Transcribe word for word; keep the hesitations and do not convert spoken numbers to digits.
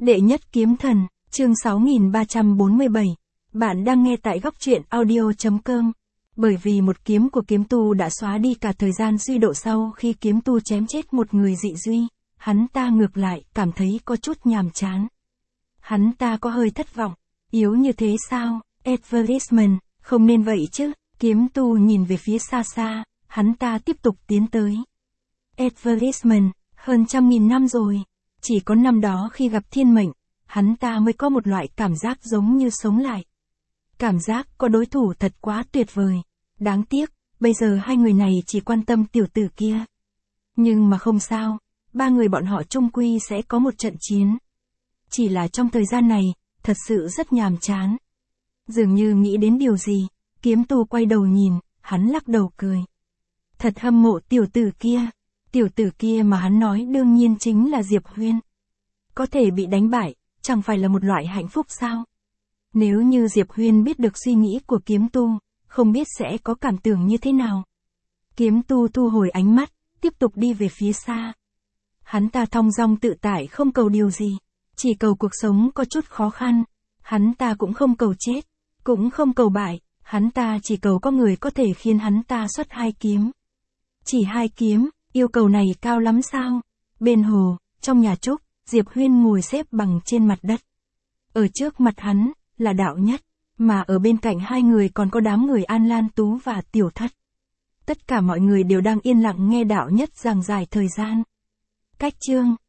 Đệ nhất kiếm thần, chương sáu nghìn ba trăm bốn mươi bảy. Bạn đang nghe tại góc truyện audio chấm com. Bởi vì một kiếm của kiếm tu đã xóa đi cả thời gian suy độ sau khi kiếm tu chém chết một người dị duy, hắn ta ngược lại cảm thấy có chút nhàm chán. Hắn ta có hơi thất vọng. Yếu như thế sao, Advertisement, không nên vậy chứ. Kiếm tu nhìn về phía xa xa, hắn ta tiếp tục tiến tới. Advertisement, hơn trăm nghìn năm rồi. Chỉ có năm đó khi gặp thiên mệnh, hắn ta mới có một loại cảm giác giống như sống lại. Cảm giác có đối thủ thật quá tuyệt vời. Đáng tiếc, bây giờ hai người này chỉ quan tâm tiểu tử kia. Nhưng mà không sao, ba người bọn họ chung quy sẽ có một trận chiến. Chỉ là trong thời gian này, thật sự rất nhàm chán. Dường như nghĩ đến điều gì, kiếm tu quay đầu nhìn, hắn lắc đầu cười. Thật hâm mộ tiểu tử kia. Tiểu tử kia mà hắn nói đương nhiên chính là Diệp Huyên. Có thể bị đánh bại, chẳng phải là một loại hạnh phúc sao? Nếu như Diệp Huyên biết được suy nghĩ của kiếm tu, không biết sẽ có cảm tưởng như thế nào. Kiếm tu thu hồi ánh mắt, tiếp tục đi về phía xa. Hắn ta thong dong tự tại không cầu điều gì, chỉ cầu cuộc sống có chút khó khăn. Hắn ta cũng không cầu chết, cũng không cầu bại, hắn ta chỉ cầu có người có thể khiến hắn ta xuất hai kiếm. Chỉ hai kiếm, yêu cầu này cao lắm sao? Bên hồ, trong nhà trúc, Diệp Huyên ngồi xếp bằng trên mặt đất. Ở trước mặt hắn, là đạo nhất, mà ở bên cạnh hai người còn có đám người An Lan Tú và Tiểu Thất. Tất cả mọi người đều đang yên lặng nghe đạo nhất giảng giải thời gian. Cách chương,